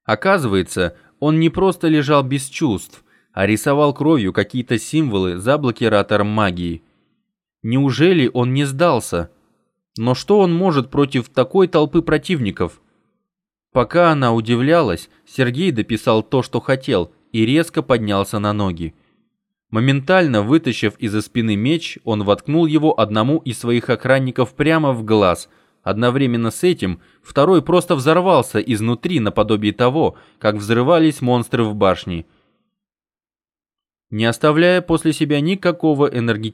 Оказывается, он не просто лежал без чувств, а рисовал кровью какие-то символы за блокиратором магии. Неужели он не сдался? Но что он может против такой толпы противников? Пока она удивлялась, Сергей дописал то, что хотел, и резко поднялся на ноги. Моментально вытащив из-за спины меч, он воткнул его одному из своих охранников прямо в глаз. Одновременно с этим второй просто взорвался изнутри наподобие того, как взрывались монстры в башне, не оставляя после себя ничего,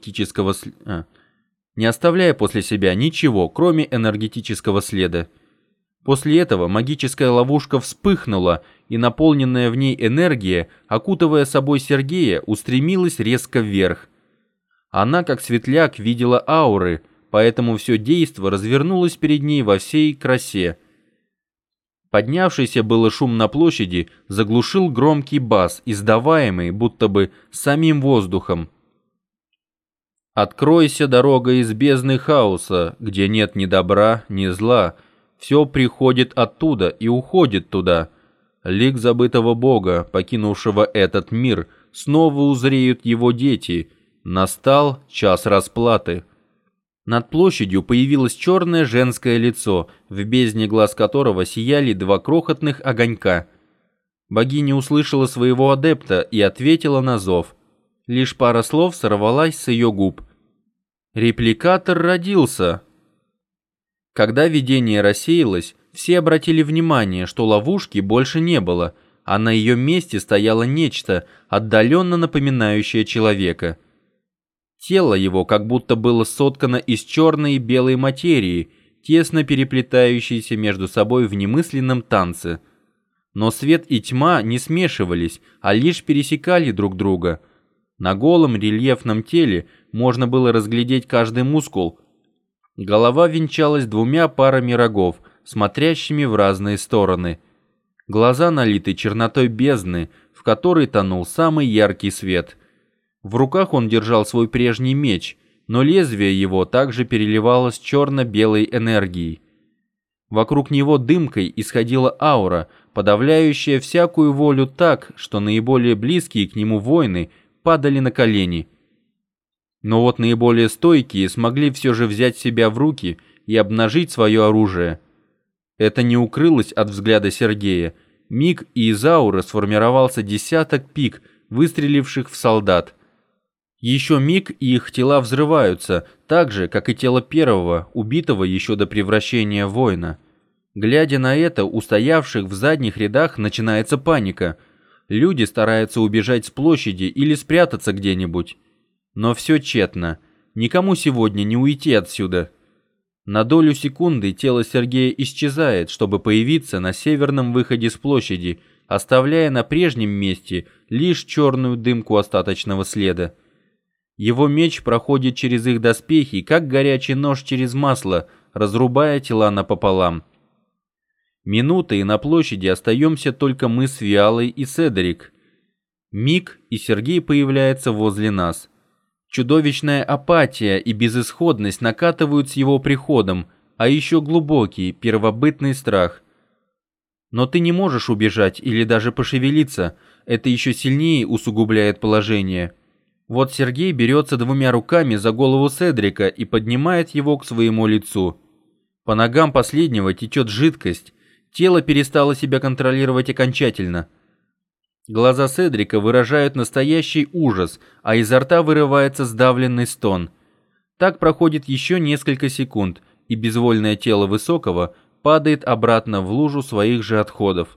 кроме энергетического следа. После этого магическая ловушка вспыхнула, и наполненная в ней энергия, окутывая собой Сергея, устремилась резко вверх. Она, как светляк, видела ауры, поэтому все действо развернулось перед ней во всей красе. Поднявшийся было шум на площади заглушил громкий бас, издаваемый будто бы самим воздухом. «Откройся, дорога из бездны хаоса, где нет ни добра, ни зла. Все приходит оттуда и уходит туда. Лик забытого Бога, покинувшего этот мир, снова узреют его дети. Настал час расплаты». Над площадью появилось черное женское лицо, в бездне глаз которого сияли два крохотных огонька. Богиня услышала своего адепта и ответила на зов. Лишь пара слов сорвалась с ее губ. «Репликатор родился!» Когда видение рассеялось, все обратили внимание, что ловушки больше не было, а на ее месте стояло нечто, отдаленно напоминающее человека. Тело его как будто было соткано из черной и белой материи, тесно переплетающейся между собой в немысленном танце. Но свет и тьма не смешивались, а лишь пересекали друг друга. На голом рельефном теле можно было разглядеть каждый мускул. Голова венчалась двумя парами рогов, смотрящими в разные стороны. Глаза налиты чернотой бездны, в которой тонул самый яркий свет. В руках он держал свой прежний меч, но лезвие его также переливалось черно-белой энергией. Вокруг него дымкой исходила аура, подавляющая всякую волю так, что наиболее близкие к нему воины падали на колени. Но вот наиболее стойкие смогли все же взять себя в руки и обнажить свое оружие. Это не укрылось от взгляда Сергея. Миг, и из ауры сформировался десяток пик, выстреливших в солдат. Еще миг, и их тела взрываются, так же, как и тело первого, убитого еще до превращения в воина. Глядя на это, у стоявших в задних рядах начинается паника. Люди стараются убежать с площади или спрятаться где-нибудь. Но все тщетно. Никому сегодня не уйти отсюда. На долю секунды тело Сергея исчезает, чтобы появиться на северном выходе с площади, оставляя на прежнем месте лишь черную дымку остаточного следа. Его меч проходит через их доспехи, как горячий нож через масло, разрубая тела напополам. Минута, и на площади остаемся только мы с Виалой и Седрик. Миг, и Сергей появляется возле нас. Чудовищная апатия и безысходность накатывают с его приходом, а еще глубокий, первобытный страх. Но ты не можешь убежать или даже пошевелиться, это еще сильнее усугубляет положение. Вот Сергей берется двумя руками за голову Седрика и поднимает его к своему лицу. По ногам последнего течет жидкость, тело перестало себя контролировать окончательно. Глаза Седрика выражают настоящий ужас, а изо рта вырывается сдавленный стон. Так проходит еще несколько секунд, и безвольное тело Высокого падает обратно в лужу своих же отходов.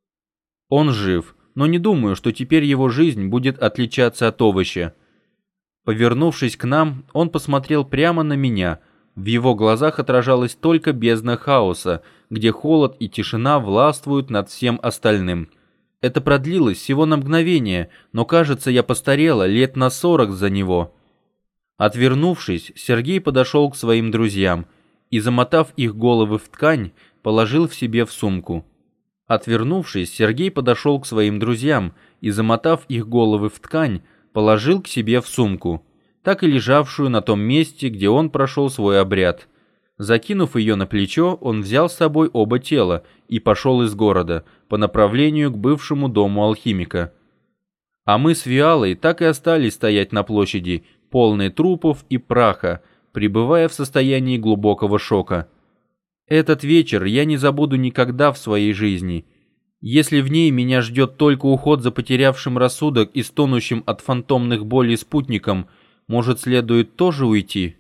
Он жив, но не думаю, что теперь его жизнь будет отличаться от овоща. Повернувшись к нам, он посмотрел прямо на меня. В его глазах отражалась только бездна хаоса, где холод и тишина властвуют над всем остальным. Это продлилось всего на мгновение, но, кажется, я постарела лет на 40 за него. Отвернувшись, Сергей подошел к своим друзьям и, замотав их головы в ткань, положил в себе в сумку. Отвернувшись, Сергей подошел к своим друзьям и, замотав их головы в ткань, положил к себе в сумку, так и лежавшую на том месте, где он прошел свой обряд. Закинув ее на плечо, он взял с собой оба тела и пошел из города по направлению к бывшему дому алхимика. А мы с Виалой так и остались стоять на площади, полной трупов и праха, пребывая в состоянии глубокого шока. Этот вечер я не забуду никогда в своей жизни. Если в ней меня ждет только уход за потерявшим рассудок и стонущим от фантомных болей спутником, может, следует тоже уйти?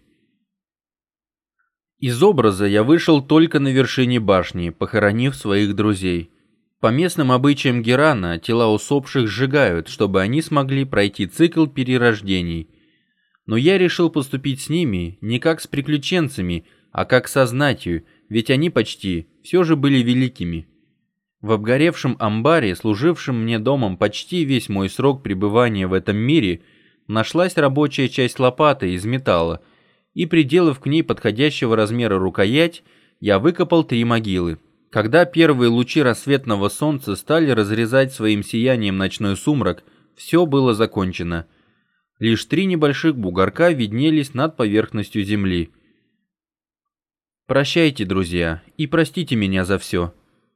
Из образа я вышел только на вершине башни, похоронив своих друзей. По местным обычаям Герана тела усопших сжигают, чтобы они смогли пройти цикл перерождений. Но я решил поступить с ними не как с приключенцами, а как со знатью, ведь они почти все же были великими. В обгоревшем амбаре, служившем мне домом почти весь мой срок пребывания в этом мире, нашлась рабочая часть лопаты из металла, и, приделав к ней подходящего размера рукоять, я выкопал 3 могилы. Когда первые лучи рассветного солнца стали разрезать своим сиянием ночной сумрак, все было закончено. Лишь 3 небольших бугорка виднелись над поверхностью земли. Прощайте, друзья, и простите меня за все.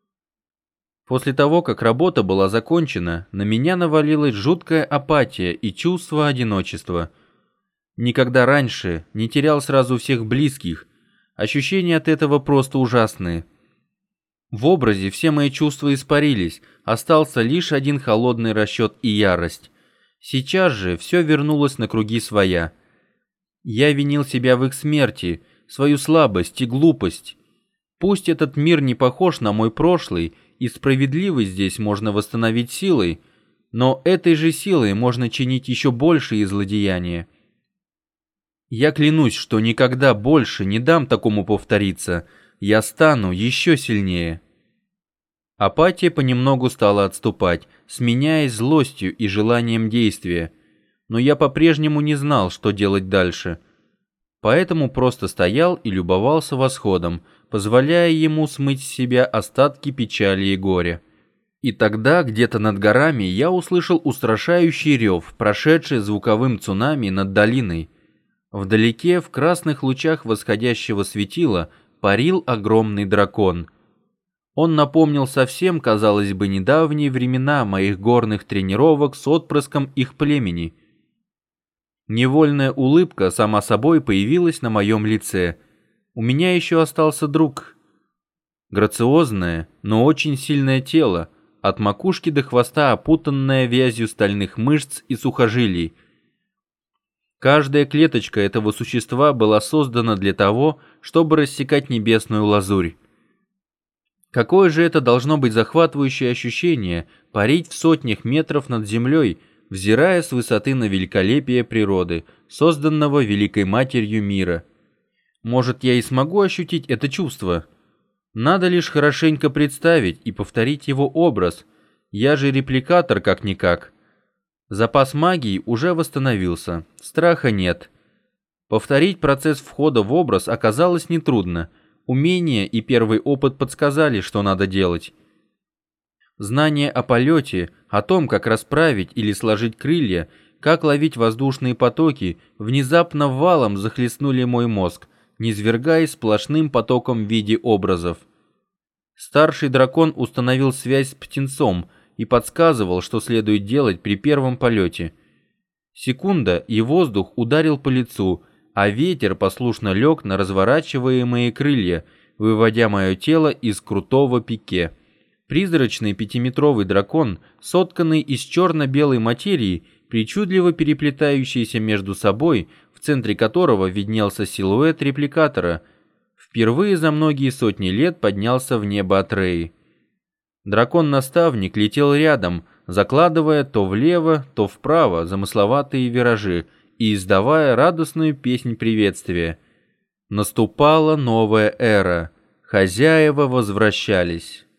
После того, как работа была закончена, на меня навалилась жуткая апатия и чувство одиночества. Никогда раньше не терял сразу всех близких. Ощущения от этого просто ужасные. В образе все мои чувства испарились, остался лишь один холодный расчет и ярость. Сейчас же все вернулось на круги своя. Я винил себя в их смерти, свою слабость и глупость. Пусть этот мир не похож на мой прошлый, и справедливость здесь можно восстановить силой, но этой же силой можно чинить еще большие злодеяния. Я клянусь, что никогда больше не дам такому повториться. Я стану еще сильнее. Апатия понемногу стала отступать, сменяясь злостью и желанием действия. Но я по-прежнему не знал, что делать дальше. Поэтому просто стоял и любовался восходом, позволяя ему смыть с себя остатки печали и горя. И тогда где-то над горами я услышал устрашающий рев, прошедший звуковым цунами над долиной. Вдалеке, в красных лучах восходящего светила, парил огромный дракон. Он напомнил совсем, казалось бы, недавние времена моих горных тренировок с отпрыском их племени. Невольная улыбка сама собой появилась на моем лице. У меня еще остался друг. Грациозное, но очень сильное тело, от макушки до хвоста опутанное вязью стальных мышц и сухожилий. Каждая клеточка этого существа была создана для того, чтобы рассекать небесную лазурь. Какое же это должно быть захватывающее ощущение парить в сотнях метров над землей, взирая с высоты на великолепие природы, созданного Великой Матерью мира. Может, я и смогу ощутить это чувство? Надо лишь хорошенько представить и повторить его образ. Я же репликатор как-никак. Запас магии уже восстановился, страха нет. Повторить процесс входа в образ оказалось нетрудно. Умение и первый опыт подсказали, что надо делать. Знания о полете, о том, как расправить или сложить крылья, как ловить воздушные потоки, внезапно валом захлестнули мой мозг, низвергаясь сплошным потоком в виде образов. Старший дракон установил связь с птенцом и подсказывал, что следует делать при первом полете. Секунда, и воздух ударил по лицу, а ветер послушно лег на разворачиваемые крылья, выводя мое тело из крутого пике. Призрачный 5-метровый дракон, сотканный из черно-белой материи, причудливо переплетающийся между собой, в центре которого виднелся силуэт репликатора, впервые за многие сотни лет поднялся в небо Атреи. Дракон-наставник летел рядом, закладывая то влево, то вправо замысловатые виражи и издавая радостную песнь приветствия. Наступала новая эра. Хозяева возвращались.